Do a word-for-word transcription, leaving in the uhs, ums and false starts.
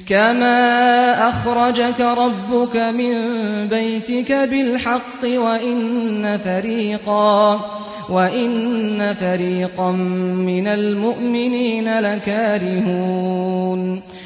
كما أخرجك ربك من بيتك بالحق وإن فريقا وإن فريقا من المؤمنين لكارهون